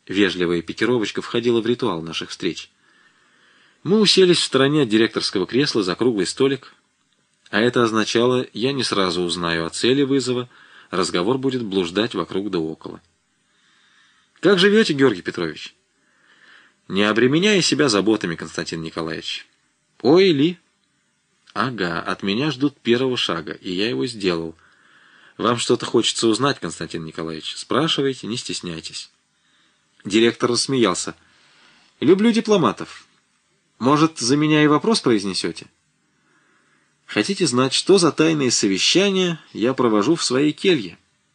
Вежливая пикировочка входила в ритуал наших встреч. Мы уселись в стороне от директорского кресла за круглый столик, а это означало, я не сразу узнаю о цели вызова, разговор будет блуждать вокруг да около. «Как живете, Георгий Петрович?» «Не обременяя себя заботами, Константин Николаевич». «Ой, Ли?» «Ага, от меня ждут первого шага, и я его сделал. Вам что-то хочется узнать, Константин Николаевич? Спрашивайте, не стесняйтесь». Директор рассмеялся. «Люблю дипломатов. Может, за меня и вопрос произнесете?» «Хотите знать, что за тайные совещания я провожу в своей келье?»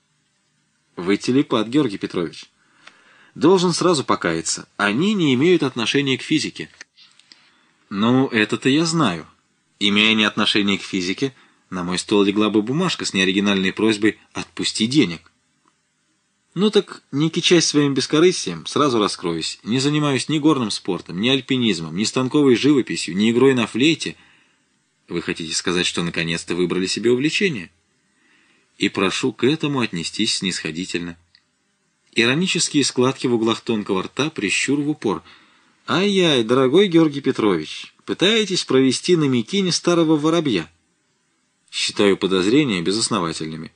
«Вы телепат, Георгий Петрович. Должен сразу покаяться. Они не имеют отношения к физике». «Ну, это-то я знаю. Имея не отношение к физике, на мой стол легла бы бумажка с неоригинальной просьбой «отпусти денег». Ну так, не кичась своим бескорыстием, сразу раскроюсь. Не занимаюсь ни горным спортом, ни альпинизмом, ни станковой живописью, ни игрой на флейте. Вы хотите сказать, что наконец-то выбрали себе увлечение? И прошу к этому отнестись снисходительно. Иронические складки в углах тонкого рта, прищур в упор. Ай-яй, дорогой Георгий Петрович, пытаетесь провести на мякине старого воробья. Считаю подозрения безосновательными.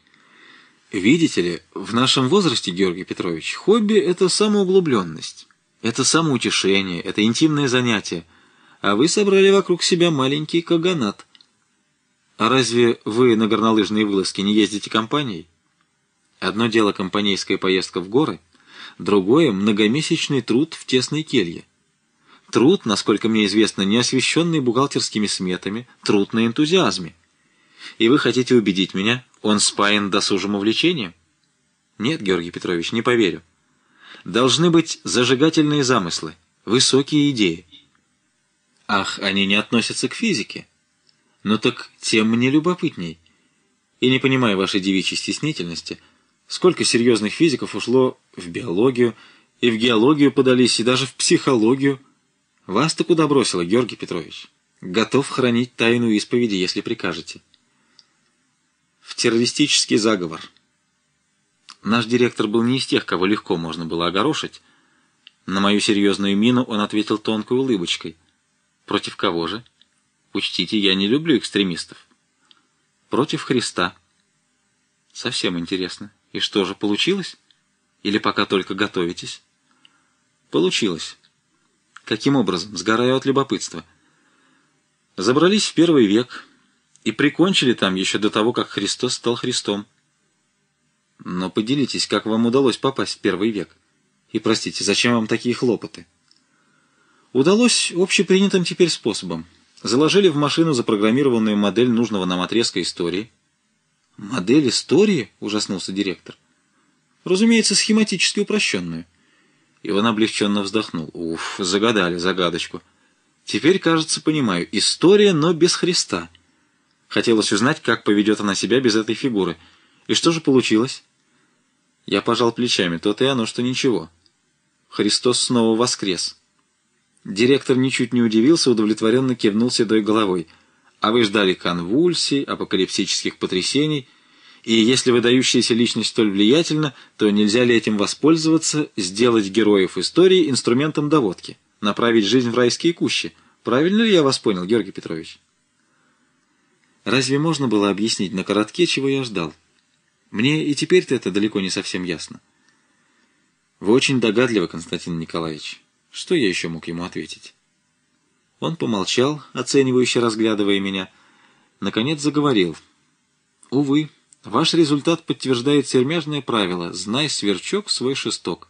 Видите ли, в нашем возрасте, Георгий Петрович, хобби — это самоуглубленность, это самоутешение, это интимное занятие, а вы собрали вокруг себя маленький каганат. А разве вы на горнолыжные вылазки не ездите компанией? Одно дело компанейская поездка в горы, другое — многомесячный труд в тесной келье. Труд, насколько мне известно, не освещенный бухгалтерскими сметами, труд на энтузиазме. И вы хотите убедить меня, он спаян досужим увлечением? Нет, Георгий Петрович, не поверю. Должны быть зажигательные замыслы, высокие идеи. Ах, они не относятся к физике. Ну так тем мне любопытней. И не понимаю вашей девичьей стеснительности, сколько серьезных физиков ушло в биологию, и в геологию подались, и даже в психологию. Вас-то куда бросило, Георгий Петрович? Готов хранить тайну исповеди, если прикажете. В террористический заговор. Наш директор был не из тех, кого легко можно было огорошить. На мою серьезную мину он ответил тонкой улыбочкой. Против кого же? Учтите, я не люблю экстремистов. Против Христа. Совсем интересно. И что же, получилось? Или пока только готовитесь? Получилось. Каким образом? Сгораю от любопытства. Забрались в 1 век и прикончили там еще до того, как Христос стал Христом. Но поделитесь, как вам удалось попасть в 1 век? И, простите, зачем вам такие хлопоты? Удалось общепринятым теперь способом. Заложили в машину запрограммированную модель нужного нам отрезка истории. «Модель истории?» — ужаснулся директор. «Разумеется, схематически упрощенную». И он облегченно вздохнул. «Уф, загадали загадочку. Теперь, кажется, понимаю. История, но без Христа». Хотелось узнать, как поведет она себя без этой фигуры. И что же получилось? Я пожал плечами. То-то и оно, что ничего. Христос снова воскрес. Директор ничуть не удивился, удовлетворенно кивнул седой головой. А вы ждали конвульсий, апокалипсических потрясений, и если выдающаяся личность столь влиятельна, то нельзя ли этим воспользоваться, сделать героев истории инструментом доводки, направить жизнь в райские кущи? Правильно ли я вас понял, Георгий Петрович? Разве можно было объяснить на коротке, чего я ждал? Мне и теперь-то это далеко не совсем ясно. Вы очень догадливы, Константин Николаевич. Что я еще мог ему ответить? Он помолчал, оценивающе разглядывая меня. Наконец заговорил. Увы, ваш результат подтверждает сермяжное правило «знай, сверчок, свой шесток».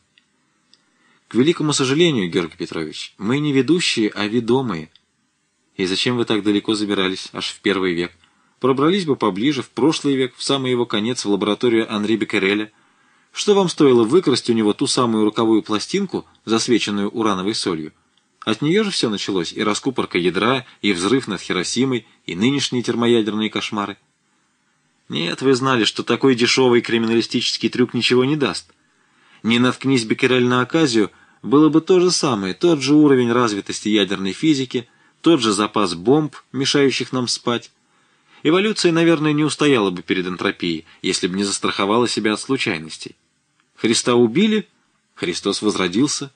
К великому сожалению, Георгий Петрович, мы не ведущие, а ведомые. И зачем вы так далеко забирались, аж в 1 век? Пробрались бы поближе, в прошлый век, в самый его конец, в лабораторию Анри Беккереля. Что вам стоило выкрасть у него ту самую роковую пластинку, засвеченную урановой солью? От нее же все началось, и раскупорка ядра, и взрыв над Хиросимой, и нынешние термоядерные кошмары. Нет, вы знали, что такой дешевый криминалистический трюк ничего не даст. Не наткнись Беккерель на оказию, было бы то же самое, тот же уровень развитости ядерной физики, тот же запас бомб, мешающих нам спать. Эволюция, наверное, не устояла бы перед энтропией, если бы не застраховала себя от случайностей. Христа убили, Христос возродился.